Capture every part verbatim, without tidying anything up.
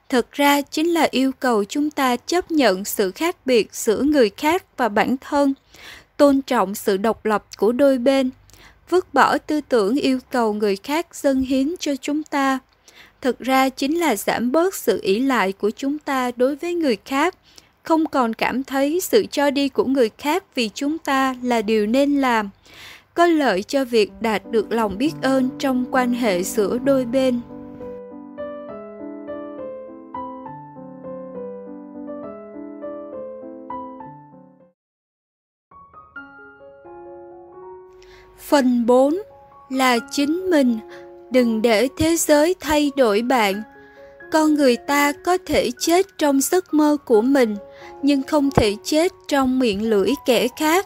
thực ra chính là yêu cầu chúng ta chấp nhận sự khác biệt giữa người khác và bản thân, tôn trọng sự độc lập của đôi bên, vứt bỏ tư tưởng yêu cầu người khác dâng hiến cho chúng ta. Thực ra chính là giảm bớt sự ỷ lại của chúng ta đối với người khác, không còn cảm thấy sự cho đi của người khác vì chúng ta là điều nên làm, có lợi cho việc đạt được lòng biết ơn trong quan hệ giữa đôi bên. Phần bốn là chính mình, đừng để thế giới thay đổi bạn. Con người ta có thể chết trong giấc mơ của mình, nhưng không thể chết trong miệng lưỡi kẻ khác.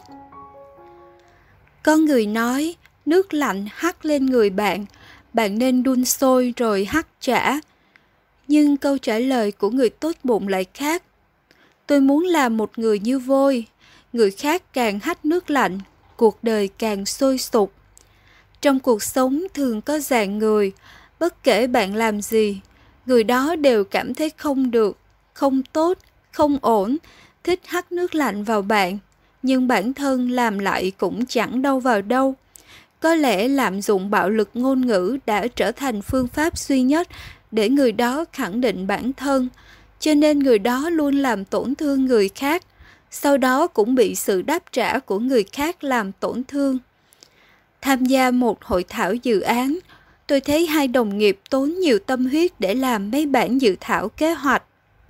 Có người nói, nước lạnh hắt lên người bạn, bạn nên đun sôi rồi hắt trả. Nhưng câu trả lời của người tốt bụng lại khác. Tôi muốn làm một người như vôi, người khác càng hắt nước lạnh, cuộc đời càng sôi sục. Trong cuộc sống thường có dạng người, bất kể bạn làm gì, người đó đều cảm thấy không được, không tốt, không ổn, thích hắt nước lạnh vào bạn, nhưng bản thân làm lại cũng chẳng đâu vào đâu. Có lẽ lạm dụng bạo lực ngôn ngữ đã trở thành phương pháp duy nhất để người đó khẳng định bản thân, cho nên người đó luôn làm tổn thương người khác, sau đó cũng bị sự đáp trả của người khác làm tổn thương. Tham gia một hội thảo dự án, tôi thấy hai đồng nghiệp tốn nhiều tâm huyết để làm mấy bản dự thảo kế hoạch.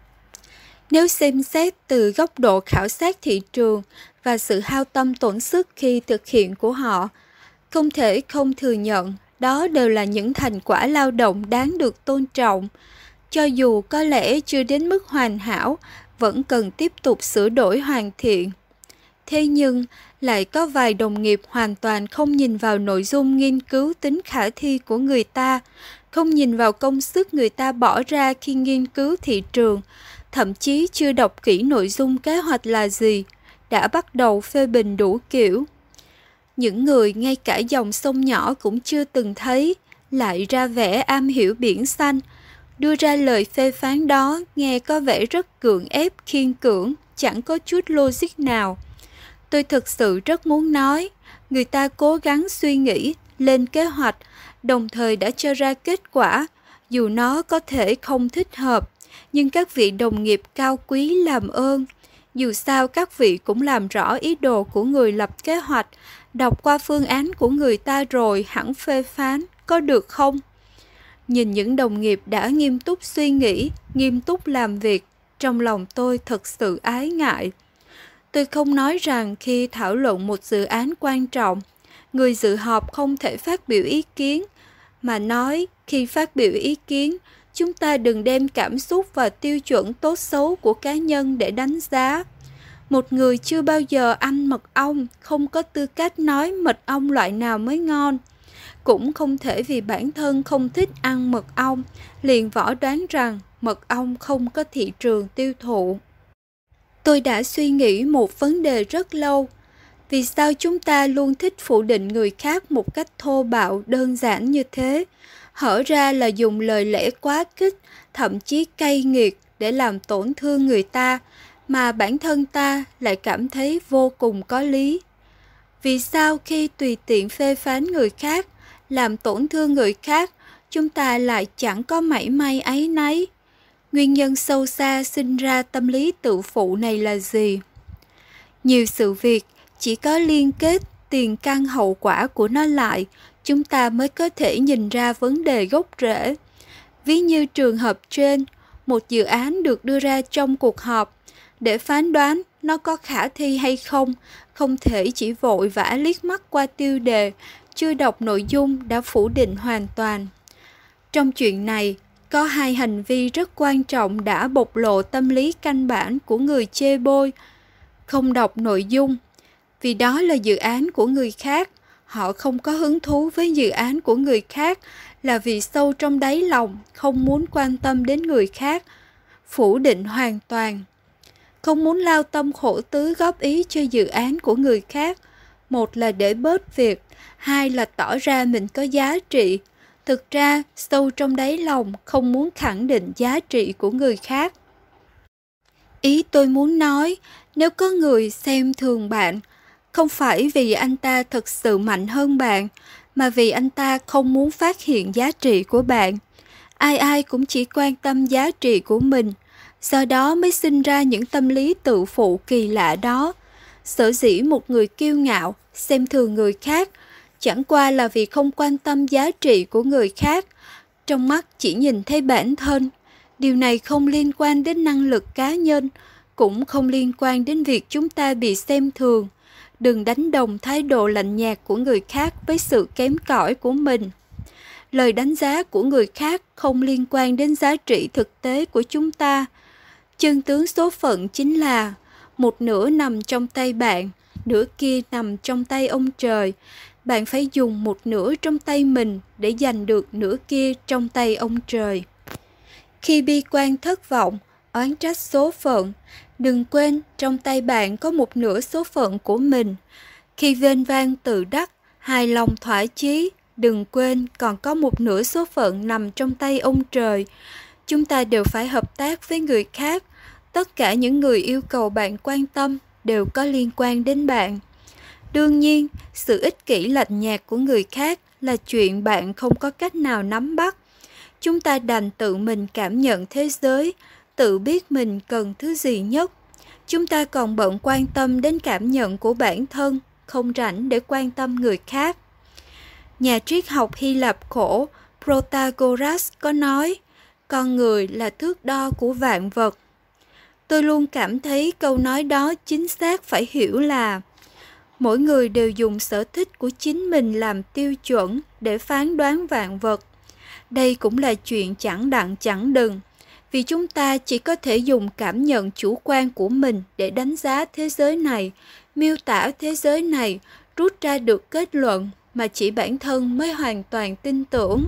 Nếu xem xét từ góc độ khảo sát thị trường và sự hao tâm tổn sức khi thực hiện của họ, không thể không thừa nhận đó đều là những thành quả lao động đáng được tôn trọng. Cho dù có lẽ chưa đến mức hoàn hảo, vẫn cần tiếp tục sửa đổi hoàn thiện. Thế nhưng, lại có vài đồng nghiệp hoàn toàn không nhìn vào nội dung nghiên cứu tính khả thi của người ta, không nhìn vào công sức người ta bỏ ra khi nghiên cứu thị trường, thậm chí chưa đọc kỹ nội dung kế hoạch là gì, đã bắt đầu phê bình đủ kiểu. Những người ngay cả dòng sông nhỏ cũng chưa từng thấy, lại ra vẻ am hiểu biển xanh, đưa ra lời phê phán đó nghe có vẻ rất gượng ép khiên cưỡng, chẳng có chút logic nào. Tôi thực sự rất muốn nói, người ta cố gắng suy nghĩ, lên kế hoạch, đồng thời đã cho ra kết quả, dù nó có thể không thích hợp, nhưng các vị đồng nghiệp cao quý làm ơn. Dù sao các vị cũng làm rõ ý đồ của người lập kế hoạch, đọc qua phương án của người ta rồi hẳn phê phán, có được không? Nhìn những đồng nghiệp đã nghiêm túc suy nghĩ, nghiêm túc làm việc, trong lòng tôi thật sự ái ngại. Tôi không nói rằng khi thảo luận một dự án quan trọng, người dự họp không thể phát biểu ý kiến, mà nói khi phát biểu ý kiến, chúng ta đừng đem cảm xúc và tiêu chuẩn tốt xấu của cá nhân để đánh giá. Một người chưa bao giờ ăn mật ong không có tư cách nói mật ong loại nào mới ngon. Cũng không thể vì bản thân không thích ăn mật ong, liền võ đoán rằng mật ong không có thị trường tiêu thụ. Tôi đã suy nghĩ một vấn đề rất lâu. Vì sao chúng ta luôn thích phủ định người khác một cách thô bạo, đơn giản như thế? Hở ra là dùng lời lẽ quá kích, thậm chí cay nghiệt để làm tổn thương người ta, mà bản thân ta lại cảm thấy vô cùng có lý. Vì sao khi tùy tiện phê phán người khác, làm tổn thương người khác, chúng ta lại chẳng có mảy may áy náy? Nguyên nhân sâu xa sinh ra tâm lý tự phụ này là gì? Nhiều sự việc chỉ có liên kết tiền căn hậu quả của nó lại, chúng ta mới có thể nhìn ra vấn đề gốc rễ. Ví như trường hợp trên, một dự án được đưa ra trong cuộc họp. Để phán đoán nó có khả thi hay không, không thể chỉ vội vã liếc mắt qua tiêu đề, chưa đọc nội dung đã phủ định hoàn toàn. Trong chuyện này, có hai hành vi rất quan trọng đã bộc lộ tâm lý căn bản của người chê bôi. Không đọc nội dung, vì đó là dự án của người khác. Họ không có hứng thú với dự án của người khác là vì sâu trong đáy lòng không muốn quan tâm đến người khác. Phủ định hoàn toàn. Không muốn lao tâm khổ tứ góp ý cho dự án của người khác. Một là để bớt việc, hai là tỏ ra mình có giá trị. Thực ra, sâu trong đáy lòng không muốn khẳng định giá trị của người khác. Ý tôi muốn nói, nếu có người xem thường bạn, không phải vì anh ta thực sự mạnh hơn bạn, mà vì anh ta không muốn phát hiện giá trị của bạn. Ai ai cũng chỉ quan tâm giá trị của mình, do đó mới sinh ra những tâm lý tự phụ kỳ lạ đó. Sở dĩ một người kiêu ngạo, xem thường người khác, chẳng qua là vì không quan tâm giá trị của người khác, trong mắt chỉ nhìn thấy bản thân. Điều này không liên quan đến năng lực cá nhân, cũng không liên quan đến việc chúng ta bị xem thường. Đừng đánh đồng thái độ lạnh nhạt của người khác với sự kém cỏi của mình. Lời đánh giá của người khác không liên quan đến giá trị thực tế của chúng ta. Chân tướng số phận chính là một nửa nằm trong tay bạn, nửa kia nằm trong tay ông trời. Bạn phải dùng một nửa trong tay mình để giành được nửa kia trong tay ông trời. Khi bi quan thất vọng, oán trách số phận, đừng quên trong tay bạn có một nửa số phận của mình. Khi vênh vang tự đắc, hài lòng thỏa chí, đừng quên còn có một nửa số phận nằm trong tay ông trời. Chúng ta đều phải hợp tác với người khác. Tất cả những người yêu cầu bạn quan tâm đều có liên quan đến bạn. Đương nhiên, sự ích kỷ lạnh nhạt của người khác là chuyện bạn không có cách nào nắm bắt. Chúng ta đành tự mình cảm nhận thế giới, tự biết mình cần thứ gì nhất. Chúng ta còn bận quan tâm đến cảm nhận của bản thân, không rảnh để quan tâm người khác. Nhà triết học Hy Lạp cổ Protagoras có nói, con người là thước đo của vạn vật. Tôi luôn cảm thấy câu nói đó chính xác phải hiểu là mỗi người đều dùng sở thích của chính mình làm tiêu chuẩn để phán đoán vạn vật. Đây cũng là chuyện chẳng đặng chẳng đừng, vì chúng ta chỉ có thể dùng cảm nhận chủ quan của mình để đánh giá thế giới này, miêu tả thế giới này, rút ra được kết luận mà chỉ bản thân mới hoàn toàn tin tưởng.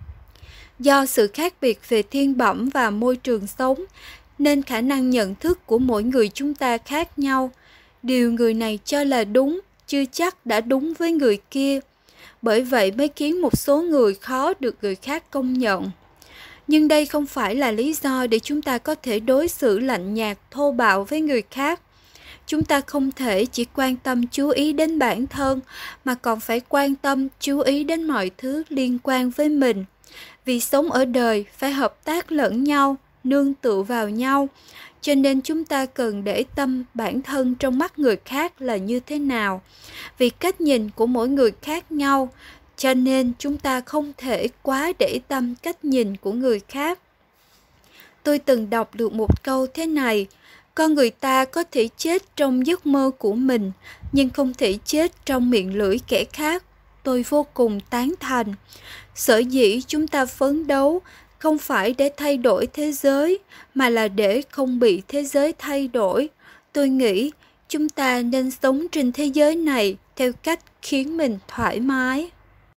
Do sự khác biệt về thiên bẩm và môi trường sống, nên khả năng nhận thức của mỗi người chúng ta khác nhau. Điều người này cho là đúng, chưa chắc đã đúng với người kia. Bởi vậy mới khiến một số người khó được người khác công nhận. Nhưng đây không phải là lý do để chúng ta có thể đối xử lạnh nhạt, thô bạo với người khác. Chúng ta không thể chỉ quan tâm chú ý đến bản thân, mà còn phải quan tâm chú ý đến mọi thứ liên quan với mình. Vì sống ở đời phải hợp tác lẫn nhau, nương tựa vào nhau, cho nên chúng ta cần để tâm bản thân trong mắt người khác là như thế nào. Vì cách nhìn của mỗi người khác nhau, cho nên chúng ta không thể quá để tâm cách nhìn của người khác. Tôi từng đọc được một câu thế này: con người ta có thể chết trong giấc mơ của mình, nhưng không thể chết trong miệng lưỡi kẻ khác. Tôi vô cùng tán thành. Sở dĩ chúng ta phấn đấu không phải để thay đổi thế giới, mà là để không bị thế giới thay đổi. Tôi nghĩ chúng ta nên sống trên thế giới này theo cách khiến mình thoải mái.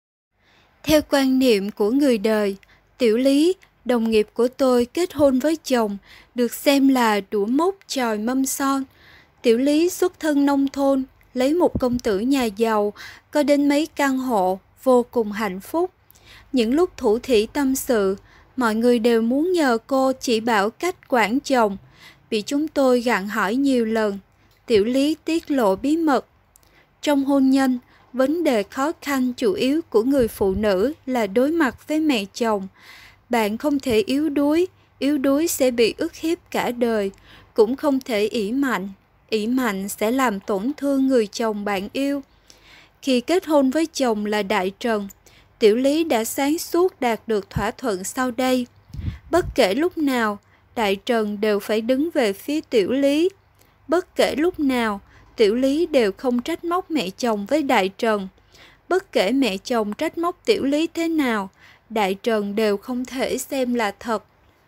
Theo quan niệm của người đời, Tiểu Lý, đồng nghiệp của tôi, kết hôn với chồng, được xem là đũa mốc chòi mâm son. Tiểu Lý xuất thân nông thôn, lấy một công tử nhà giàu, có đến mấy căn hộ, vô cùng hạnh phúc. Những lúc thủ thỉ tâm sự, mọi người đều muốn nhờ cô chỉ bảo cách quản chồng. Bị chúng tôi gặng hỏi nhiều lần, Tiểu Lý tiết lộ bí mật. Trong hôn nhân, vấn đề khó khăn chủ yếu của người phụ nữ là đối mặt với mẹ chồng. Bạn không thể yếu đuối, yếu đuối sẽ bị ức hiếp cả đời, cũng không thể ỷ mạnh, ỷ mạnh sẽ làm tổn thương người chồng bạn yêu. Khi kết hôn với chồng là Đại Trần, Tiểu Lý đã sáng suốt đạt được thỏa thuận sau đây. Bất kể lúc nào, Đại Trần đều phải đứng về phía Tiểu Lý. Bất kể lúc nào, Tiểu Lý đều không trách móc mẹ chồng với Đại Trần. Bất kể mẹ chồng trách móc Tiểu Lý thế nào, Đại Trần đều không thể xem là thật.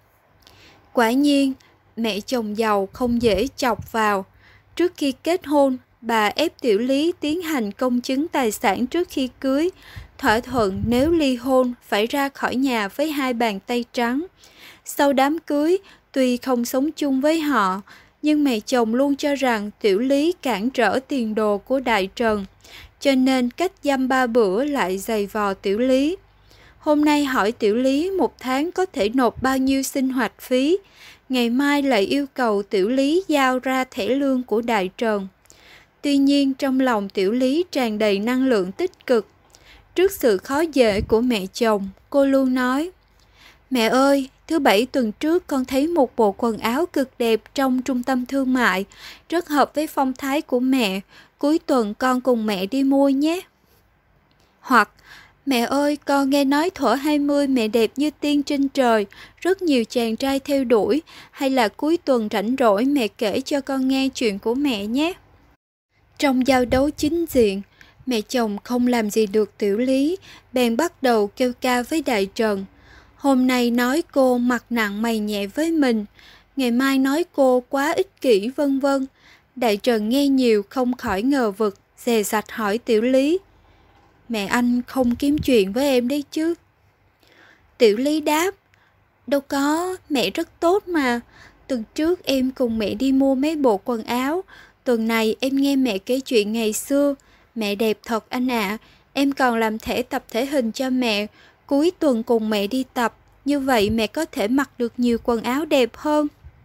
Quả nhiên, mẹ chồng giàu không dễ chọc vào. Trước khi kết hôn, bà ép Tiểu Lý tiến hành công chứng tài sản trước khi cưới, thỏa thuận nếu ly hôn phải ra khỏi nhà với hai bàn tay trắng. Sau đám cưới, tuy không sống chung với họ, nhưng mẹ chồng luôn cho rằng Tiểu Lý cản trở tiền đồ của Đại Trần, cho nên cách dăm ba bữa lại giày vò Tiểu Lý. Hôm nay hỏi Tiểu Lý một tháng có thể nộp bao nhiêu sinh hoạt phí. Ngày mai lại yêu cầu Tiểu Lý giao ra thẻ lương của Đại Trần. Tuy nhiên trong lòng Tiểu Lý tràn đầy năng lượng tích cực. Trước sự khó dễ của mẹ chồng, cô luôn nói: Mẹ ơi, thứ bảy tuần trước con thấy một bộ quần áo cực đẹp trong trung tâm thương mại, rất hợp với phong thái của mẹ, cuối tuần con cùng mẹ đi mua nhé. Hoặc: Mẹ ơi, con nghe nói thuở hai mươi mẹ đẹp như tiên trên trời, rất nhiều chàng trai theo đuổi, hay là cuối tuần rảnh rỗi mẹ kể cho con nghe chuyện của mẹ nhé. Trong giao đấu chính diện, mẹ chồng không làm gì được Tiểu Lý, bèn bắt đầu kêu ca với Đại Trần. Hôm nay nói cô mặt nặng mày nhẹ với mình, ngày mai nói cô quá ích kỷ vân vân. Đại Trần nghe nhiều không khỏi ngờ vực, dè dặt hỏi Tiểu Lý: Mẹ anh không kiếm chuyện với em đấy chứ? Tiểu Lý đáp: Đâu có, mẹ rất tốt mà. Tuần trước em cùng mẹ đi mua mấy bộ quần áo. Tuần này em nghe mẹ kể chuyện ngày xưa. Mẹ đẹp thật anh ạ. À. Em còn làm thẻ tập thể hình cho mẹ. Cuối tuần cùng mẹ đi tập. Như vậy mẹ có thể mặc được nhiều quần áo đẹp hơn.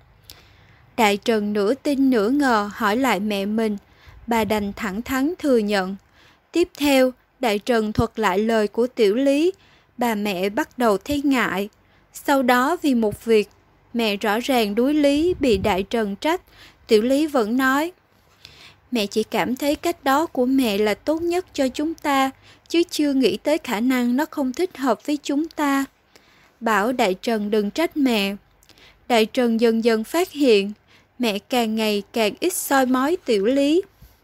Đại Trần nửa tin nửa ngờ hỏi lại mẹ mình. Bà đành thẳng thắn thừa nhận. Tiếp theo, Đại Trần thuật lại lời của Tiểu Lý. Bà mẹ bắt đầu thấy ngại. Sau đó vì một việc, mẹ rõ ràng đối lý bị Đại Trần trách, Tiểu Lý vẫn nói: Mẹ chỉ cảm thấy cách đó của mẹ là tốt nhất cho chúng ta, chứ chưa nghĩ tới khả năng nó không thích hợp với chúng ta. Bảo Đại Trần đừng trách mẹ. Đại Trần dần dần phát hiện, mẹ càng ngày càng ít soi mói Tiểu Lý.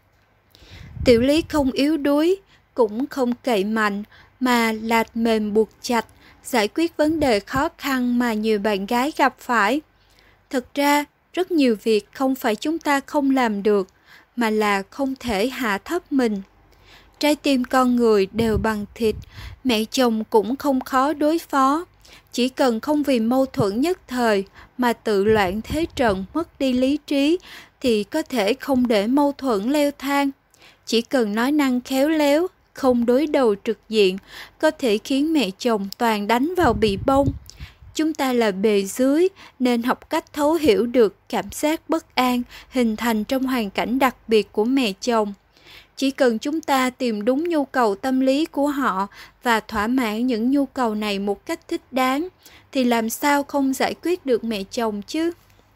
Tiểu Lý không yếu đuối, cũng không cậy mạnh, mà lạt mềm buộc chặt, giải quyết vấn đề khó khăn mà nhiều bạn gái gặp phải. Thực ra, rất nhiều việc không phải chúng ta không làm được, mà là không thể hạ thấp mình. Trái tim con người đều bằng thịt, mẹ chồng cũng không khó đối phó. Chỉ cần không vì mâu thuẫn nhất thời mà tự loạn thế trận mất đi lý trí, thì có thể không để mâu thuẫn leo thang. Chỉ cần nói năng khéo léo, không đối đầu trực diện, có thể khiến mẹ chồng toàn đánh vào bị bông. Chúng ta là bề dưới nên học cách thấu hiểu được cảm giác bất an hình thành trong hoàn cảnh đặc biệt của mẹ chồng. Chỉ cần chúng ta tìm đúng nhu cầu tâm lý của họ và thỏa mãn những nhu cầu này một cách thích đáng, thì làm sao không giải quyết được mẹ chồng chứ?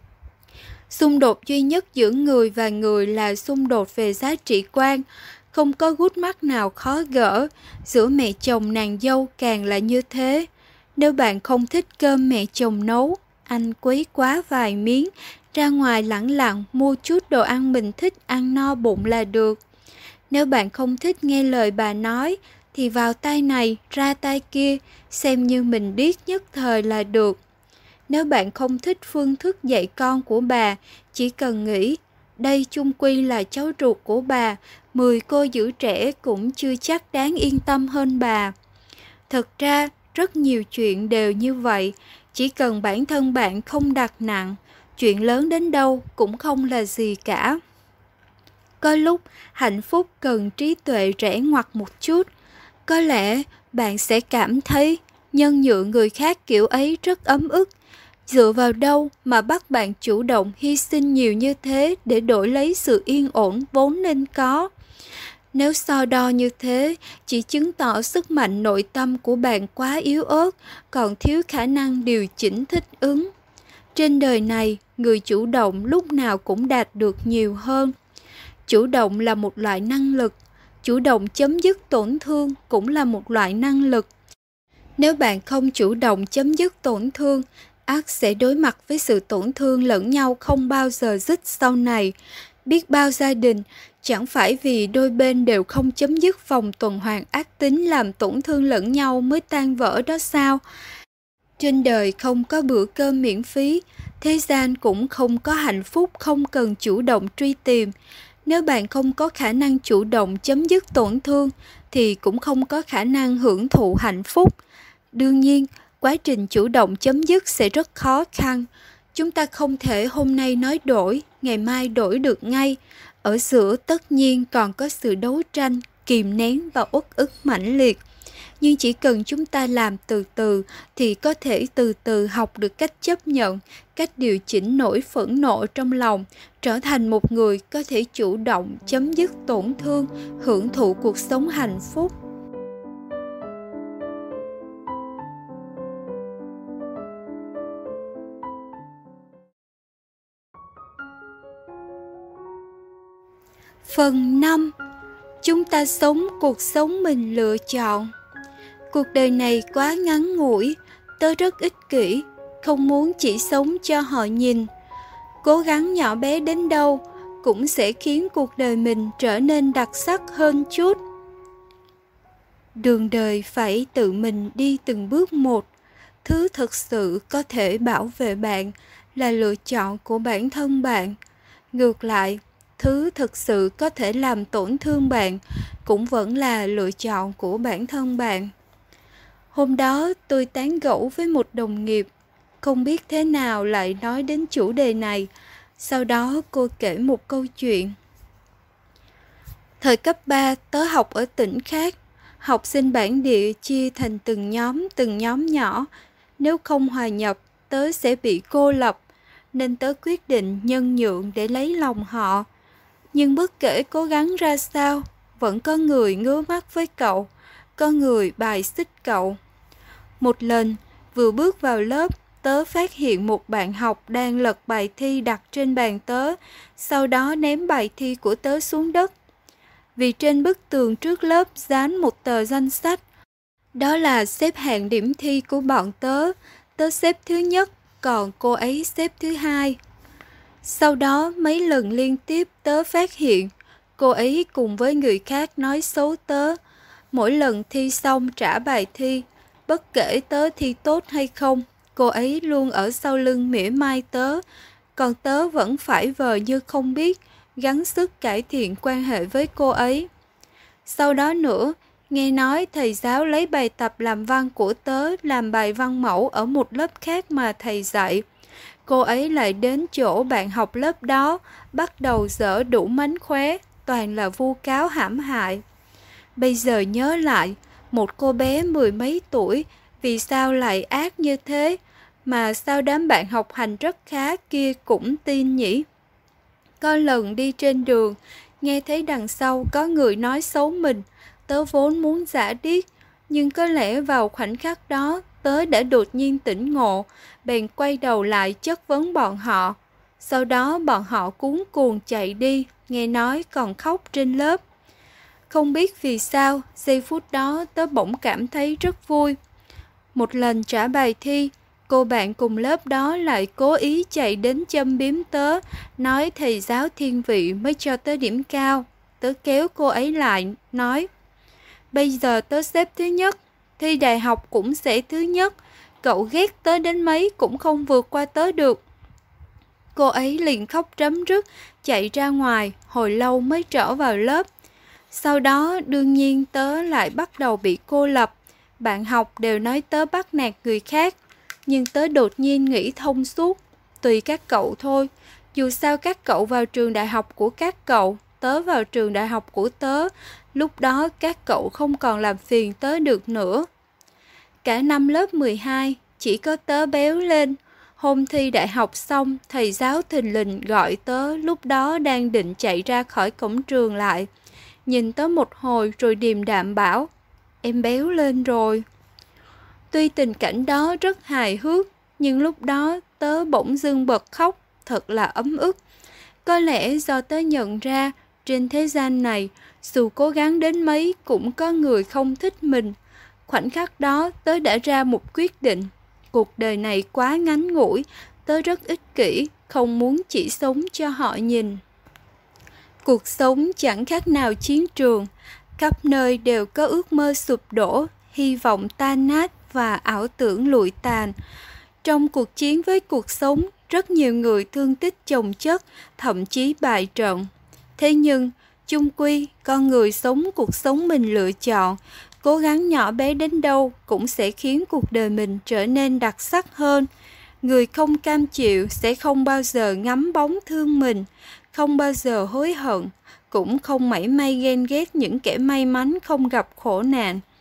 Xung đột duy nhất giữa người và người là xung đột về giá trị quan. Không có gút mắt nào khó gỡ, giữa mẹ chồng nàng dâu càng là như thế. Nếu bạn không thích cơm mẹ chồng nấu, anh quấy quá vài miếng, ra ngoài lẳng lặng mua chút đồ ăn mình thích ăn no bụng là được. Nếu bạn không thích nghe lời bà nói, thì vào tay này ra tay kia, xem như mình điếc nhất thời là được. Nếu bạn không thích phương thức dạy con của bà, chỉ cần nghĩ, đây chung quy là cháu ruột của bà, mười cô giữ trẻ cũng chưa chắc đáng yên tâm hơn bà. Thật ra, rất nhiều chuyện đều như vậy, chỉ cần bản thân bạn không đặt nặng, chuyện lớn đến đâu cũng không là gì cả. Có lúc hạnh phúc cần trí tuệ rẽ ngoặt một chút. Có lẽ bạn sẽ cảm thấy nhân nhượng người khác kiểu ấy rất ấm ức. Dựa vào đâu mà bắt bạn chủ động hy sinh nhiều như thế để đổi lấy sự yên ổn vốn nên có? Nếu so đo như thế, chỉ chứng tỏ sức mạnh nội tâm của bạn quá yếu ớt, còn thiếu khả năng điều chỉnh thích ứng. Trên đời này, người chủ động lúc nào cũng đạt được nhiều hơn. Chủ động là một loại năng lực, chủ động chấm dứt tổn thương cũng là một loại năng lực. Nếu bạn không chủ động chấm dứt tổn thương, ắt sẽ đối mặt với sự tổn thương lẫn nhau không bao giờ dứt sau này. Biết bao gia đình chẳng phải vì đôi bên đều không chấm dứt vòng tuần hoàn ác tính làm tổn thương lẫn nhau mới tan vỡ đó sao? Trên đời không có bữa cơm miễn phí, thế gian cũng không có hạnh phúc không cần chủ động truy tìm. Nếu bạn không có khả năng chủ động chấm dứt tổn thương, thì cũng không có khả năng hưởng thụ hạnh phúc. Đương nhiên, quá trình chủ động chấm dứt sẽ rất khó khăn. Chúng ta không thể hôm nay nói đổi, ngày mai đổi được ngay. Ở giữa tất nhiên còn có sự đấu tranh, kìm nén và uất ức mãnh liệt. Nhưng chỉ cần chúng ta làm từ từ thì có thể từ từ học được cách chấp nhận, cách điều chỉnh nỗi phẫn nộ trong lòng, trở thành một người có thể chủ động chấm dứt tổn thương, hưởng thụ cuộc sống hạnh phúc. Phần năm. Chúng ta sống cuộc sống mình lựa chọn. Cuộc đời này quá ngắn ngủi, tớ rất ích kỷ, không muốn chỉ sống cho họ nhìn. Cố gắng nhỏ bé đến đâu cũng sẽ khiến cuộc đời mình trở nên đặc sắc hơn chút. Đường đời phải tự mình đi từng bước một. Thứ thực sự có thể bảo vệ bạn là lựa chọn của bản thân bạn. Ngược lại, thứ thực sự có thể làm tổn thương bạn cũng vẫn là lựa chọn của bản thân bạn. Hôm đó tôi tán gẫu với một đồng nghiệp, không biết thế nào lại nói đến chủ đề này. Sau đó cô kể một câu chuyện. Thời cấp ba tớ học ở tỉnh khác, học sinh bản địa chia thành từng nhóm từng nhóm nhỏ. Nếu không hòa nhập, tớ sẽ bị cô lập, nên tớ quyết định nhân nhượng để lấy lòng họ. Nhưng bất kể cố gắng ra sao, vẫn có người ngứa mắt với cậu, có người bài xích cậu. Một lần, vừa bước vào lớp, tớ phát hiện một bạn học đang lật bài thi đặt trên bàn tớ, sau đó ném bài thi của tớ xuống đất. Vì trên bức tường trước lớp dán một tờ danh sách, đó là xếp hạng điểm thi của bọn tớ. Tớ xếp thứ nhất, còn cô ấy xếp thứ hai. Sau đó mấy lần liên tiếp tớ phát hiện cô ấy cùng với người khác nói xấu tớ. Mỗi lần thi xong trả bài thi, bất kể tớ thi tốt hay không, cô ấy luôn ở sau lưng mỉa mai tớ. Còn tớ vẫn phải vờ như không biết, gắng sức cải thiện quan hệ với cô ấy. Sau đó nữa, nghe nói thầy giáo lấy bài tập làm văn của tớ làm bài văn mẫu ở một lớp khác mà thầy dạy. Cô ấy lại đến chỗ bạn học lớp đó, bắt đầu giở đủ mánh khóe, toàn là vu cáo hãm hại. Bây giờ nhớ lại, một cô bé mười mấy tuổi, vì sao lại ác như thế, mà sao đám bạn học hành rất khá kia cũng tin nhỉ? Có lần đi trên đường, nghe thấy đằng sau có người nói xấu mình, tớ vốn muốn giã điếc, nhưng có lẽ vào khoảnh khắc đó, tớ đã đột nhiên tỉnh ngộ, bèn quay đầu lại chất vấn bọn họ. Sau đó bọn họ cuống cuồng chạy đi, nghe nói còn khóc trên lớp. Không biết vì sao, giây phút đó tớ bỗng cảm thấy rất vui. Một lần trả bài thi, cô bạn cùng lớp đó lại cố ý chạy đến châm biếm tớ, nói thầy giáo thiên vị mới cho tớ điểm cao. Tớ kéo cô ấy lại, nói, bây giờ tớ xếp thứ nhất, thi đại học cũng sẽ thứ nhất, cậu ghét tớ đến mấy cũng không vượt qua tớ được. Cô ấy liền khóc rấm rứt, chạy ra ngoài, hồi lâu mới trở vào lớp. Sau đó đương nhiên tớ lại bắt đầu bị cô lập, bạn học đều nói tớ bắt nạt người khác. Nhưng tớ đột nhiên nghĩ thông suốt, tùy các cậu thôi, dù sao các cậu vào trường đại học của các cậu, tớ vào trường đại học của tớ, lúc đó các cậu không còn làm phiền tớ được nữa. Cả năm lớp mười hai, chỉ có tớ béo lên. Hôm thi đại học xong, thầy giáo thình lình gọi tớ, lúc đó đang định chạy ra khỏi cổng trường lại. Nhìn tớ một hồi rồi điềm đạm bảo, em béo lên rồi. Tuy tình cảnh đó rất hài hước, nhưng lúc đó tớ bỗng dưng bật khóc, thật là ấm ức. Có lẽ do tớ nhận ra, trên thế gian này, dù cố gắng đến mấy cũng có người không thích mình. Khoảnh khắc đó tớ đã ra một quyết định. Cuộc đời này quá ngắn ngủi, tớ rất ích kỷ, không muốn chỉ sống cho họ nhìn. Cuộc sống chẳng khác nào chiến trường, khắp nơi đều có ước mơ sụp đổ, hy vọng tan nát và ảo tưởng lụi tàn. Trong cuộc chiến với cuộc sống, rất nhiều người thương tích chồng chất, thậm chí bại trận. Thế nhưng, chung quy, con người sống cuộc sống mình lựa chọn, cố gắng nhỏ bé đến đâu cũng sẽ khiến cuộc đời mình trở nên đặc sắc hơn. Người không cam chịu sẽ không bao giờ ngắm bóng thương mình, không bao giờ hối hận, cũng không mảy may ghen ghét những kẻ may mắn không gặp khổ nạn.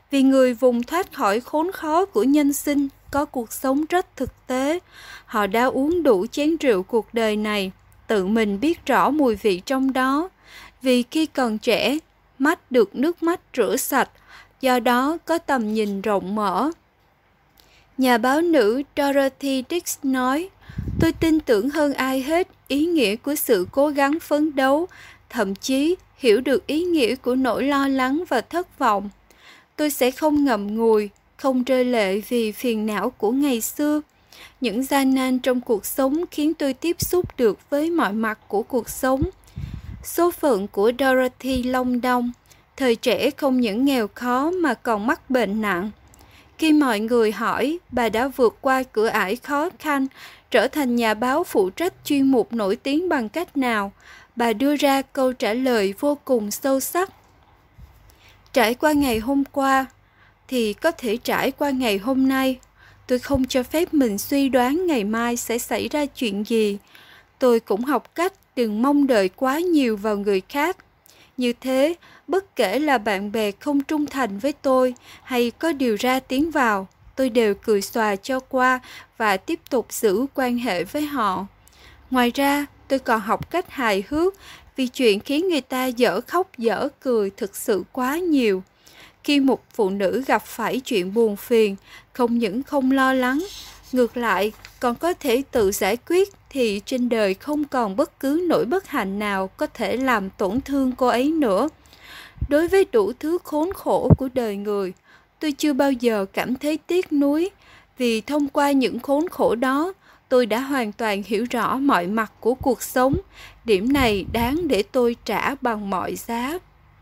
Vì người vùng thoát khỏi khốn khó của nhân sinh, có cuộc sống rất thực tế. Họ đã uống đủ chén rượu cuộc đời này, tự mình biết rõ mùi vị trong đó. Vì khi còn trẻ, mắt được nước mắt rửa sạch, do đó có tầm nhìn rộng mở. Nhà báo nữ Dorothy Dix nói, tôi tin tưởng hơn ai hết ý nghĩa của sự cố gắng phấn đấu, thậm chí hiểu được ý nghĩa của nỗi lo lắng và thất vọng. Tôi sẽ không ngậm ngùi, không rơi lệ vì phiền não của ngày xưa. Những gian nan trong cuộc sống khiến tôi tiếp xúc được với mọi mặt của cuộc sống. Số phận của Dorothy long đong, thời trẻ không những nghèo khó mà còn mắc bệnh nặng. Khi mọi người hỏi bà đã vượt qua cửa ải khó khăn, trở thành nhà báo phụ trách chuyên mục nổi tiếng bằng cách nào, bà đưa ra câu trả lời vô cùng sâu sắc. Trải qua ngày hôm qua, thì có thể trải qua ngày hôm nay. Tôi không cho phép mình suy đoán ngày mai sẽ xảy ra chuyện gì. Tôi cũng học cách đừng mong đợi quá nhiều vào người khác. Như thế, bất kể là bạn bè không trung thành với tôi hay có điều ra tiếng vào, tôi đều cười xòa cho qua và tiếp tục giữ quan hệ với họ. Ngoài ra, tôi còn học cách hài hước vì chuyện khiến người ta dở khóc dở cười thực sự quá nhiều. Khi một phụ nữ gặp phải chuyện buồn phiền, không những không lo lắng, ngược lại còn có thể tự giải quyết, thì trên đời không còn bất cứ nỗi bất hạnh nào có thể làm tổn thương cô ấy nữa. Đối với đủ thứ khốn khổ của đời người, tôi chưa bao giờ cảm thấy tiếc nuối, vì thông qua những khốn khổ đó, tôi đã hoàn toàn hiểu rõ mọi mặt của cuộc sống. Điểm này đáng để tôi trả bằng mọi giá.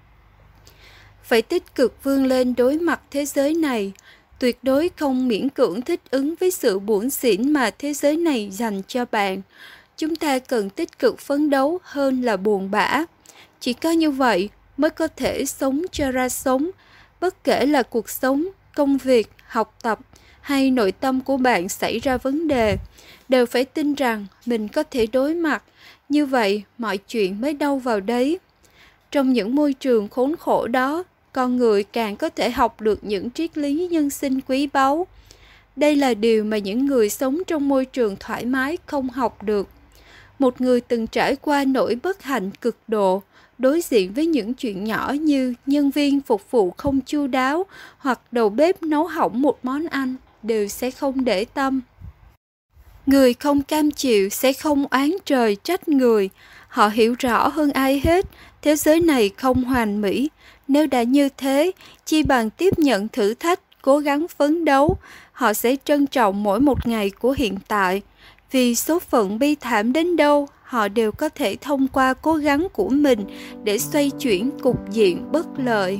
Phải tích cực vươn lên đối mặt thế giới này, tuyệt đối không miễn cưỡng thích ứng với sự bủn xỉn mà thế giới này dành cho bạn. Chúng ta cần tích cực phấn đấu hơn là buồn bã. Chỉ có như vậy mới có thể sống cho ra sống. Bất kể là cuộc sống, công việc, học tập hay nội tâm của bạn xảy ra vấn đề, đều phải tin rằng mình có thể đối mặt. Như vậy mọi chuyện mới đâu vào đấy. Trong những môi trường khốn khổ đó, con người càng có thể học được những triết lý nhân sinh quý báu. Đây là điều mà những người sống trong môi trường thoải mái không học được. Một người từng trải qua nỗi bất hạnh cực độ, đối diện với những chuyện nhỏ như nhân viên phục vụ không chu đáo hoặc đầu bếp nấu hỏng một món ăn, đều sẽ không để tâm. Người không cam chịu sẽ không oán trời trách người. Họ hiểu rõ hơn ai hết, thế giới này không hoàn mỹ. Nếu đã như thế, chi bằng tiếp nhận thử thách, cố gắng phấn đấu. Họ sẽ trân trọng mỗi một ngày của hiện tại. Vì số phận bi thảm đến đâu, họ đều có thể thông qua cố gắng của mình để xoay chuyển cục diện bất lợi.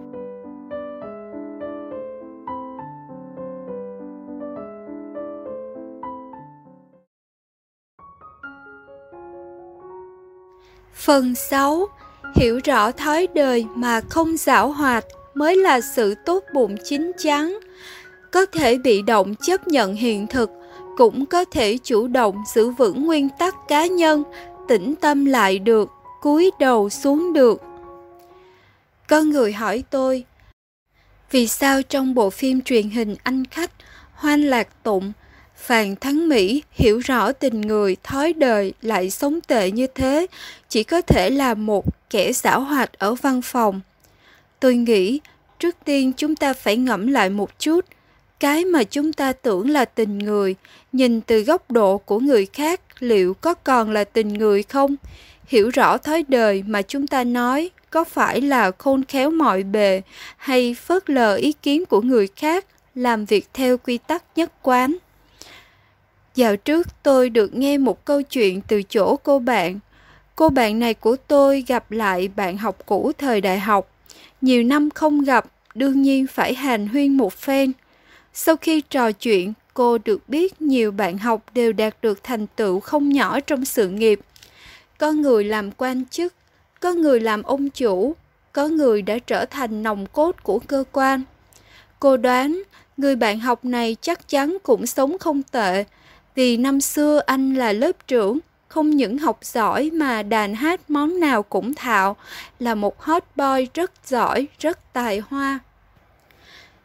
Phần sáu. Hiểu rõ thói đời mà không giảo hoạt mới là sự tốt bụng chín chắn. Có thể bị động chấp nhận hiện thực, cũng có thể chủ động giữ vững nguyên tắc cá nhân, tĩnh tâm lại được, cúi đầu xuống được. Có người hỏi tôi, vì sao trong bộ phim truyền hình Anh Khách, Hoan Lạc Tụng, Phàn Thắng Mỹ hiểu rõ tình người, thói đời lại sống tệ như thế, chỉ có thể là một kẻ giảo hoạt ở văn phòng? Tôi nghĩ, trước tiên chúng ta phải ngẫm lại một chút. Cái mà chúng ta tưởng là tình người, nhìn từ góc độ của người khác, liệu có còn là tình người không? Hiểu rõ thói đời mà chúng ta nói, có phải là khôn khéo mọi bề, hay phớt lờ ý kiến của người khác, làm việc theo quy tắc nhất quán? Dạo trước tôi được nghe một câu chuyện từ chỗ cô bạn. Cô bạn này của tôi gặp lại bạn học cũ thời đại học. Nhiều năm không gặp, đương nhiên phải hàn huyên một phen. Sau khi trò chuyện, cô được biết nhiều bạn học đều đạt được thành tựu không nhỏ trong sự nghiệp. Có người làm quan chức, có người làm ông chủ, có người đã trở thành nòng cốt của cơ quan. Cô đoán người bạn học này chắc chắn cũng sống không tệ, vì năm xưa anh là lớp trưởng, không những học giỏi mà đàn hát món nào cũng thạo, là một hot boy rất giỏi, rất tài hoa.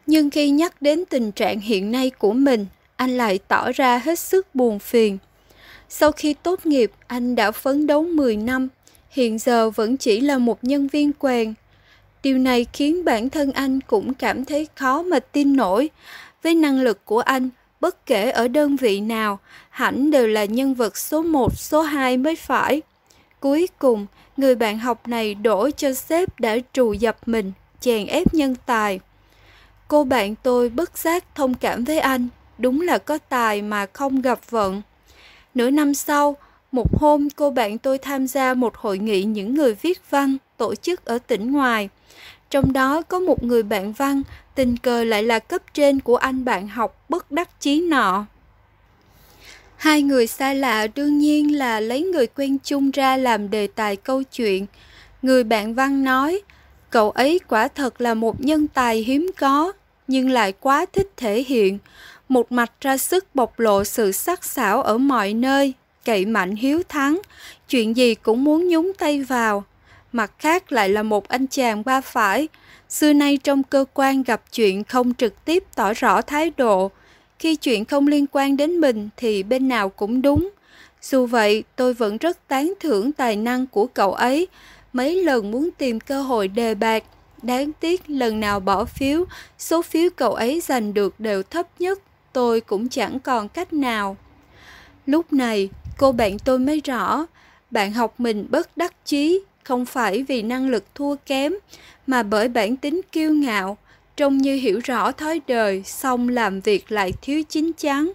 Nhưng khi nhắc đến tình trạng hiện nay của mình, anh lại tỏ ra hết sức buồn phiền. Sau khi tốt nghiệp, anh đã phấn đấu mười năm, hiện giờ vẫn chỉ là một nhân viên quèn. Điều này khiến bản thân anh cũng cảm thấy khó mà tin nổi. Với năng lực của anh, bất kể ở đơn vị nào, hẳn đều là nhân vật số một, số hai mới phải. Cuối cùng, người bạn học này đổ cho sếp đã trù dập mình, chèn ép nhân tài. Cô bạn tôi bất giác thông cảm với anh, đúng là có tài mà không gặp vận. Nửa năm sau, một hôm cô bạn tôi tham gia một hội nghị những người viết văn tổ chức ở tỉnh ngoài. Trong đó có một người bạn văn, tình cờ lại là cấp trên của anh bạn học bất đắc chí nọ. Hai người xa lạ đương nhiên là lấy người quen chung ra làm đề tài câu chuyện. Người bạn văn nói, cậu ấy quả thật là một nhân tài hiếm có, nhưng lại quá thích thể hiện. Một mặt ra sức bộc lộ sự sắc sảo ở mọi nơi, cậy mạnh hiếu thắng, chuyện gì cũng muốn nhúng tay vào. Mặt khác lại là một anh chàng ba phải, xưa nay trong cơ quan gặp chuyện không trực tiếp tỏ rõ thái độ. Khi chuyện không liên quan đến mình thì bên nào cũng đúng. Dù vậy, tôi vẫn rất tán thưởng tài năng của cậu ấy. Mấy lần muốn tìm cơ hội đề bạt, đáng tiếc lần nào bỏ phiếu, số phiếu cậu ấy giành được đều thấp nhất, tôi cũng chẳng còn cách nào. Lúc này, cô bạn tôi mới rõ, bạn học mình bất đắc chí, không phải vì năng lực thua kém, mà bởi bản tính kiêu ngạo, trông như hiểu rõ thói đời, xong làm việc lại thiếu chín chắn.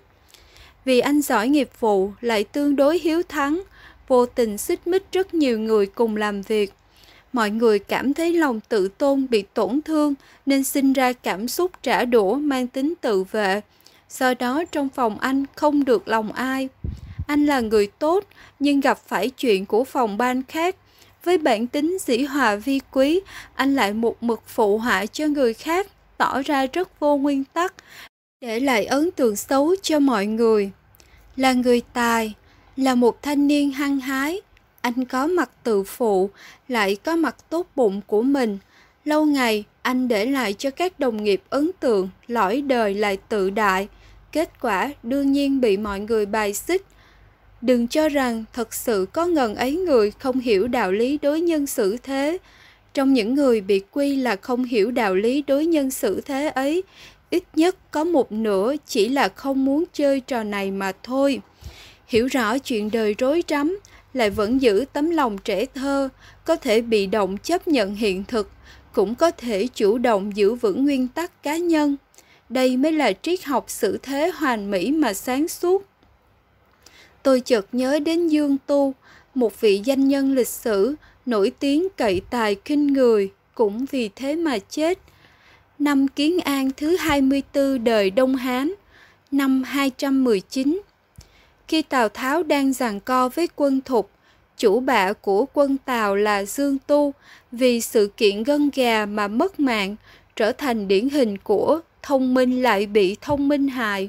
Vì anh giỏi nghiệp vụ, lại tương đối hiếu thắng, vô tình xích mích rất nhiều người cùng làm việc. Mọi người cảm thấy lòng tự tôn bị tổn thương nên sinh ra cảm xúc trả đũa mang tính tự vệ. Do đó trong phòng anh không được lòng ai. Anh là người tốt nhưng gặp phải chuyện của phòng ban khác. Với bản tính dĩ hòa vi quý, anh lại một mực phụ họa cho người khác, tỏ ra rất vô nguyên tắc, để lại ấn tượng xấu cho mọi người. Là người tài, là một thanh niên hăng hái, anh có mặt tự phụ, lại có mặt tốt bụng của mình. Lâu ngày, anh để lại cho các đồng nghiệp ấn tượng, lõi đời lại tự đại. Kết quả đương nhiên bị mọi người bài xích. Đừng cho rằng thật sự có ngần ấy người không hiểu đạo lý đối nhân xử thế. Trong những người bị quy là không hiểu đạo lý đối nhân xử thế ấy, ít nhất có một nửa chỉ là không muốn chơi trò này mà thôi. Hiểu rõ chuyện đời rối rắm, lại vẫn giữ tấm lòng trẻ thơ, có thể bị động chấp nhận hiện thực, cũng có thể chủ động giữ vững nguyên tắc cá nhân. Đây mới là triết học xử thế hoàn mỹ mà sáng suốt. Tôi chợt nhớ đến Dương Tu, một vị danh nhân lịch sử, nổi tiếng cậy tài khinh người, cũng vì thế mà chết. Năm Kiến An thứ hai mươi tư đời Đông Hán, năm hai trăm mười chín. Khi Tào Tháo đang giằng co với quân Thục, chủ bạ của quân Tào là Dương Tu, vì sự kiện gân gà mà mất mạng, trở thành điển hình của thông minh lại bị thông minh hại.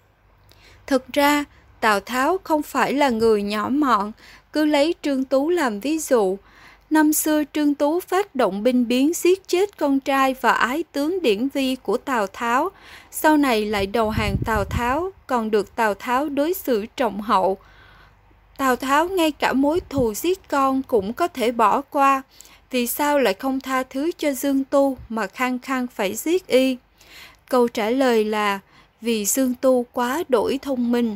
Thực ra, Tào Tháo không phải là người nhỏ mọn, cứ lấy Trương Tú làm ví dụ. Năm xưa Trương Tú phát động binh biến giết chết con trai và ái tướng Điển Vi của Tào Tháo, sau này lại đầu hàng Tào Tháo, còn được Tào Tháo đối xử trọng hậu. Tào Tháo ngay cả mối thù giết con cũng có thể bỏ qua, vì sao lại không tha thứ cho Dương Tu mà khăng khăng phải giết y? Câu trả lời là vì Dương Tu quá đỗi thông minh.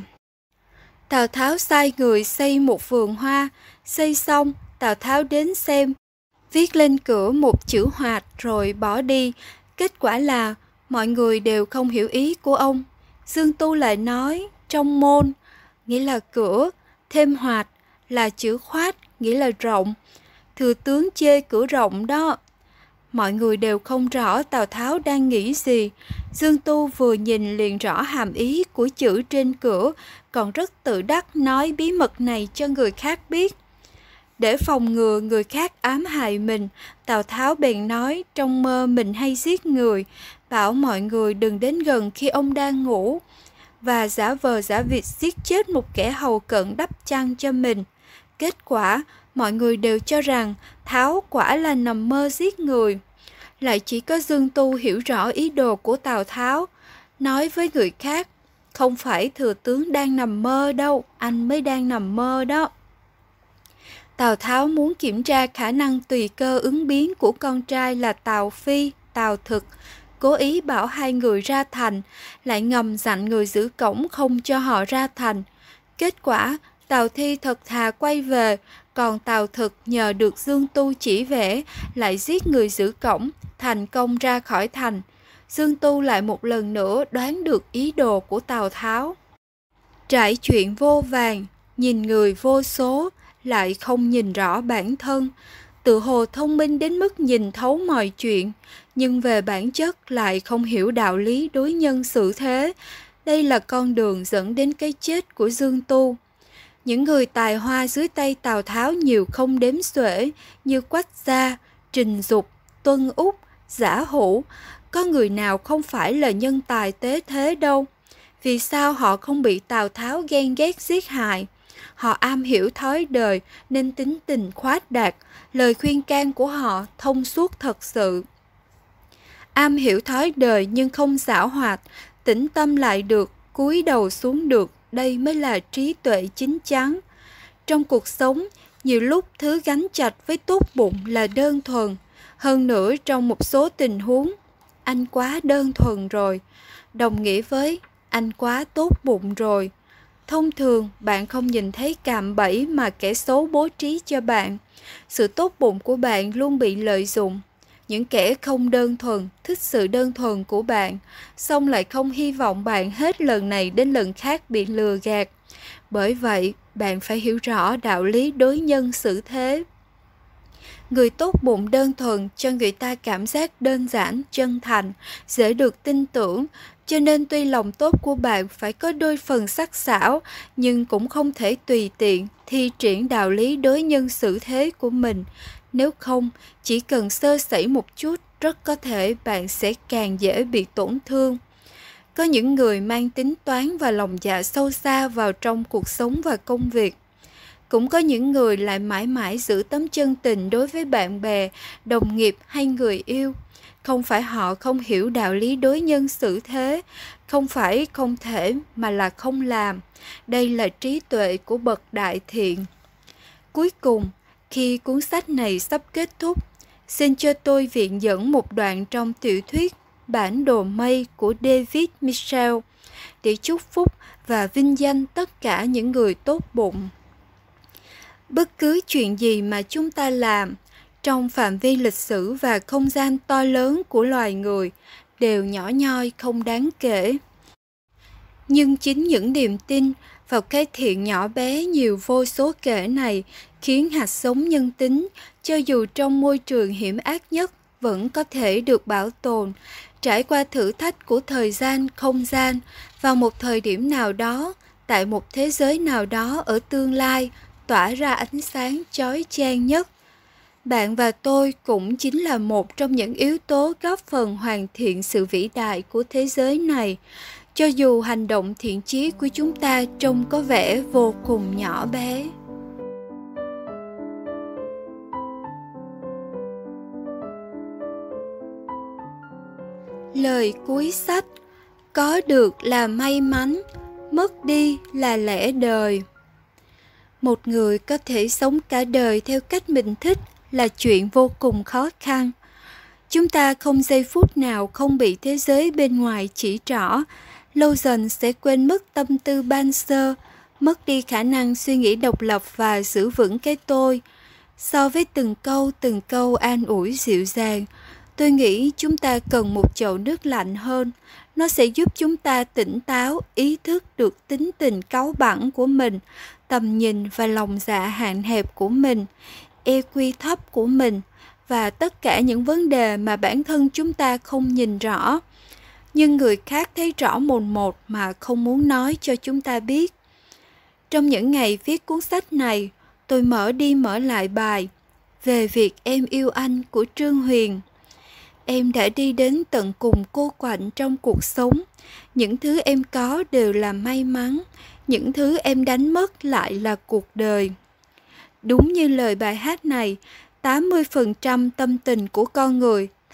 Tào Tháo sai người xây một vườn hoa, xây xong Tào Tháo đến xem, viết lên cửa một chữ hoạt rồi bỏ đi. Kết quả là mọi người đều không hiểu ý của ông. Dương Tu lại nói trong môn, nghĩa là cửa, thêm hoạt là chữ khoát, nghĩa là rộng. Thừa tướng chê cửa rộng đó. Mọi người đều không rõ Tào Tháo đang nghĩ gì. Dương Tu vừa nhìn liền rõ hàm ý của chữ trên cửa, còn rất tự đắc nói bí mật này cho người khác biết. Để phòng ngừa người khác ám hại mình, Tào Tháo bèn nói trong mơ mình hay giết người, bảo mọi người đừng đến gần khi ông đang ngủ, và giả vờ giả vịt giết chết một kẻ hầu cận đắp chăn cho mình. Kết quả, mọi người đều cho rằng Tháo quả là nằm mơ giết người. lại chỉ có Dương Tu hiểu rõ ý đồ của Tào Tháo, nói với người khác, không phải thừa tướng đang nằm mơ đâu, anh mới đang nằm mơ đó. Tào Tháo muốn kiểm tra khả năng tùy cơ ứng biến của con trai là Tào Phi, Tào Thực, cố ý bảo hai người ra thành, lại ngầm dặn người giữ cổng không cho họ ra thành. Kết quả, Tào Thi thật thà quay về, còn Tào Thực nhờ được Dương Tu chỉ vẽ, lại giết người giữ cổng, thành công ra khỏi thành. Dương Tu lại một lần nữa đoán được ý đồ của Tào Tháo. Trải chuyện vô vàn, nhìn người vô số, lại không nhìn rõ bản thân. Tự hồ thông minh đến mức nhìn thấu mọi chuyện, nhưng về bản chất lại không hiểu đạo lý đối nhân xử thế. Đây là con đường dẫn đến cái chết của Dương Tu. Những người tài hoa dưới tay Tào Tháo nhiều không đếm xuể, như Quách Gia, Trình Dục, Tuân Úc, Giả Hữu. Có người nào không phải là nhân tài tế thế đâu. Vì sao họ không bị Tào Tháo ghen ghét giết hại? Họ am hiểu thói đời nên tính tình khoát đạt, lời khuyên can của họ thông suốt thật sự. Am hiểu thói đời nhưng không giảo hoạt, tĩnh tâm lại được, cúi đầu xuống được, đây mới là trí tuệ chín chắn. Trong cuộc sống, nhiều lúc thứ gánh chạch với tốt bụng là đơn thuần. Hơn nữa trong một số tình huống, anh quá đơn thuần rồi, đồng nghĩa với anh quá tốt bụng rồi. Thông thường, bạn không nhìn thấy cạm bẫy mà kẻ xấu bố trí cho bạn. Sự tốt bụng của bạn luôn bị lợi dụng. Những kẻ không đơn thuần, thích sự đơn thuần của bạn, song lại không hy vọng bạn hết lần này đến lần khác bị lừa gạt. Bởi vậy, bạn phải hiểu rõ đạo lý đối nhân xử thế. Người tốt bụng đơn thuần cho người ta cảm giác đơn giản, chân thành, dễ được tin tưởng. Cho nên tuy lòng tốt của bạn phải có đôi phần sắc sảo, nhưng cũng không thể tùy tiện thi triển đạo lý đối nhân xử thế của mình. Nếu không, chỉ cần sơ sẩy một chút, rất có thể bạn sẽ càng dễ bị tổn thương. Có những người mang tính toán và lòng dạ sâu xa vào trong cuộc sống và công việc. Cũng có những người lại mãi mãi giữ tấm chân tình đối với bạn bè, đồng nghiệp hay người yêu. Không phải họ không hiểu đạo lý đối nhân xử thế, không phải không thể mà là không làm. Đây là trí tuệ của bậc đại thiện. Cuối cùng, khi cuốn sách này sắp kết thúc, xin cho tôi viện dẫn một đoạn trong tiểu thuyết Bản đồ mây của David Mitchell để chúc phúc và vinh danh tất cả những người tốt bụng. Bất cứ chuyện gì mà chúng ta làm trong phạm vi lịch sử và không gian to lớn của loài người đều nhỏ nhoi không đáng kể. Nhưng chính những niềm tin vào cái thiện nhỏ bé nhiều vô số kể này khiến hạt giống nhân tính, cho dù trong môi trường hiểm ác nhất, vẫn có thể được bảo tồn, trải qua thử thách của thời gian, không gian, vào một thời điểm nào đó, tại một thế giới nào đó ở tương lai, tỏa ra ánh sáng chói chang nhất. Bạn và tôi cũng chính là một trong những yếu tố góp phần hoàn thiện sự vĩ đại của thế giới này, cho dù hành động thiện chí của chúng ta trông có vẻ vô cùng nhỏ bé. Lời cuối sách: có được là may mắn, mất đi là lẽ đời. Một người có thể sống cả đời theo cách mình thích là chuyện vô cùng khó khăn. Chúng ta không giây phút nào không bị thế giới bên ngoài chỉ trỏ, lâu dần sẽ quên mất tâm tư ban sơ, mất đi khả năng suy nghĩ độc lập và giữ vững cái tôi. So với từng câu từng câu an ủi dịu dàng, tôi nghĩ chúng ta cần một chậu nước lạnh hơn. Nó sẽ giúp chúng ta tỉnh táo, ý thức được tính tình cáu bẳn của mình, tầm nhìn và lòng dạ hạn hẹp của mình, e quy thấp của mình và tất cả những vấn đề mà bản thân chúng ta không nhìn rõ. Nhưng người khác thấy rõ mồn một mà không muốn nói cho chúng ta biết. Trong những ngày viết cuốn sách này, tôi mở đi mở lại bài Về việc em yêu anh của Trương Huyền. Em đã đi đến tận cùng cô quạnh trong cuộc sống. Những thứ em có đều là may mắn, những thứ em đánh mất lại là cuộc đời. Đúng như lời bài hát này, tám mươi phần trăm tâm tình của con người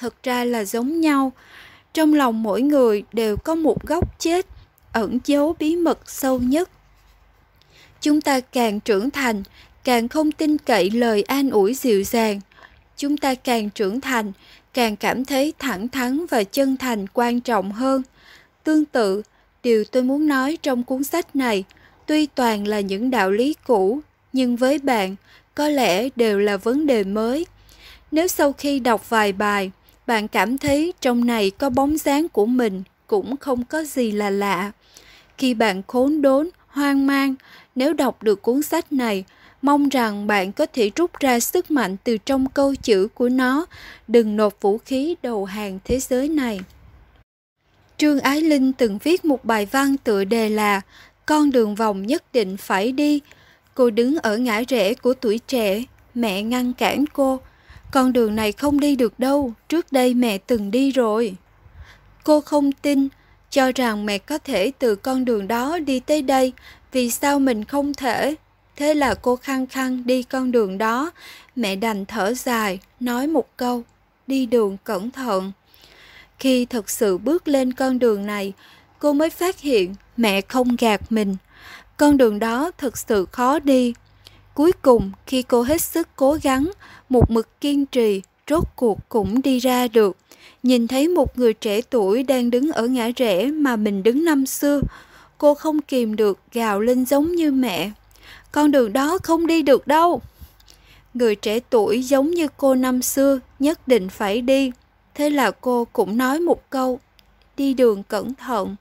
thật ra là giống nhau. Trong lòng mỗi người đều có một góc chết, ẩn giấu bí mật sâu nhất. Chúng ta càng trưởng thành, càng không tin cậy lời an ủi dịu dàng. Chúng ta càng trưởng thành, càng cảm thấy thẳng thắn và chân thành quan trọng hơn. Tương tự, điều tôi muốn nói trong cuốn sách này, tuy toàn là những đạo lý cũ, nhưng với bạn, có lẽ đều là vấn đề mới. Nếu sau khi đọc vài bài, bạn cảm thấy trong này có bóng dáng của mình, cũng không có gì là lạ. Khi bạn khốn đốn, hoang mang, nếu đọc được cuốn sách này, mong rằng bạn có thể rút ra sức mạnh từ trong câu chữ của nó, đừng nộp vũ khí đầu hàng thế giới này. Trương Ái Linh từng viết một bài văn tựa đề là Con đường vòng nhất định phải đi. Cô đứng ở ngã rẽ của tuổi trẻ, mẹ ngăn cản cô. Con đường này không đi được đâu, trước đây mẹ từng đi rồi. Cô không tin, cho rằng mẹ có thể từ con đường đó đi tới đây, vì sao mình không thể? Thế là cô khăng khăng đi con đường đó, mẹ đành thở dài, nói một câu, đi đường cẩn thận. Khi thực sự bước lên con đường này, cô mới phát hiện mẹ không gạt mình. Con đường đó thực sự khó đi. Cuối cùng, khi cô hết sức cố gắng, một mực kiên trì, rốt cuộc cũng đi ra được. Nhìn thấy một người trẻ tuổi đang đứng ở ngã rẽ mà mình đứng năm xưa, cô không kìm được gào lên giống như mẹ. Con đường đó không đi được đâu. Người trẻ tuổi giống như cô năm xưa nhất định phải đi. Thế là cô cũng nói một câu, đi đường cẩn thận.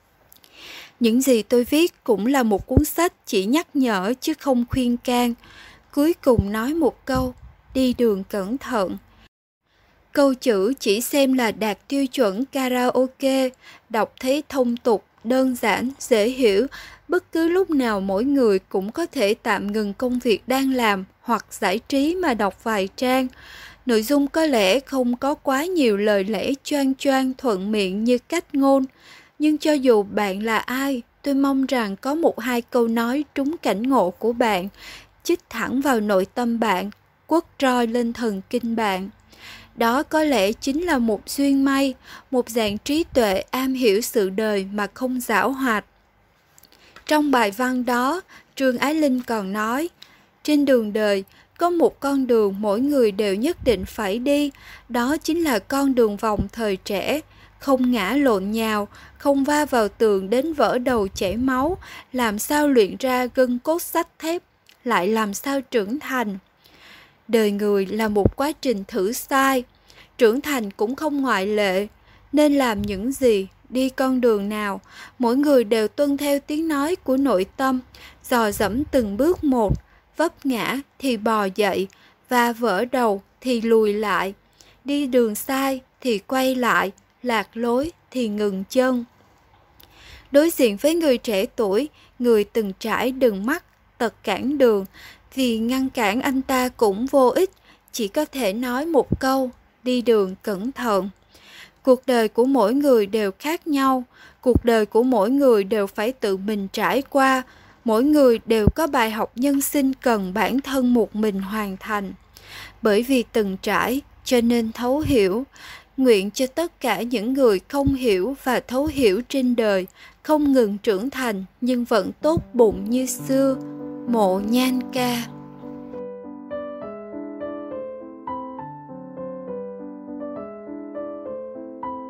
Những gì tôi viết cũng là một cuốn sách chỉ nhắc nhở chứ không khuyên can. Cuối cùng nói một câu, đi đường cẩn thận. Câu chữ chỉ xem là đạt tiêu chuẩn karaoke, đọc thấy thông tục, đơn giản, dễ hiểu. Bất cứ lúc nào mỗi người cũng có thể tạm ngừng công việc đang làm hoặc giải trí mà đọc vài trang. Nội dung có lẽ không có quá nhiều lời lẽ choang choang thuận miệng như cách ngôn. Nhưng cho dù bạn là ai, tôi mong rằng có một hai câu nói trúng cảnh ngộ của bạn, chích thẳng vào nội tâm bạn, quất roi lên thần kinh bạn. Đó có lẽ chính là một duyên may, một dạng trí tuệ am hiểu sự đời mà không giảo hoạt. Trong bài văn đó, Trương Ái Linh còn nói, trên đường đời, có một con đường mỗi người đều nhất định phải đi, đó chính là con đường vòng thời trẻ, không ngã lộn nhào, không va vào tường đến vỡ đầu chảy máu, làm sao luyện ra gân cốt sắt thép, lại làm sao trưởng thành. Đời người là một quá trình thử sai, trưởng thành cũng không ngoại lệ, nên làm những gì, đi con đường nào, mỗi người đều tuân theo tiếng nói của nội tâm, dò dẫm từng bước một, vấp ngã thì bò dậy, và vỡ đầu thì lùi lại, đi đường sai thì quay lại, lạc lối thì ngừng chân. Đối diện với người trẻ tuổi, người từng trải đường mắt, tật cản đường, vì ngăn cản anh ta cũng vô ích, chỉ có thể nói một câu, đi đường cẩn thận. Cuộc đời của mỗi người đều khác nhau, cuộc đời của mỗi người đều phải tự mình trải qua, mỗi người đều có bài học nhân sinh cần bản thân một mình hoàn thành. Bởi vì từng trải, cho nên thấu hiểu. Nguyện cho tất cả những người không hiểu và thấu hiểu trên đời, không ngừng trưởng thành nhưng vẫn tốt bụng như xưa. Mộ Nhan Ca.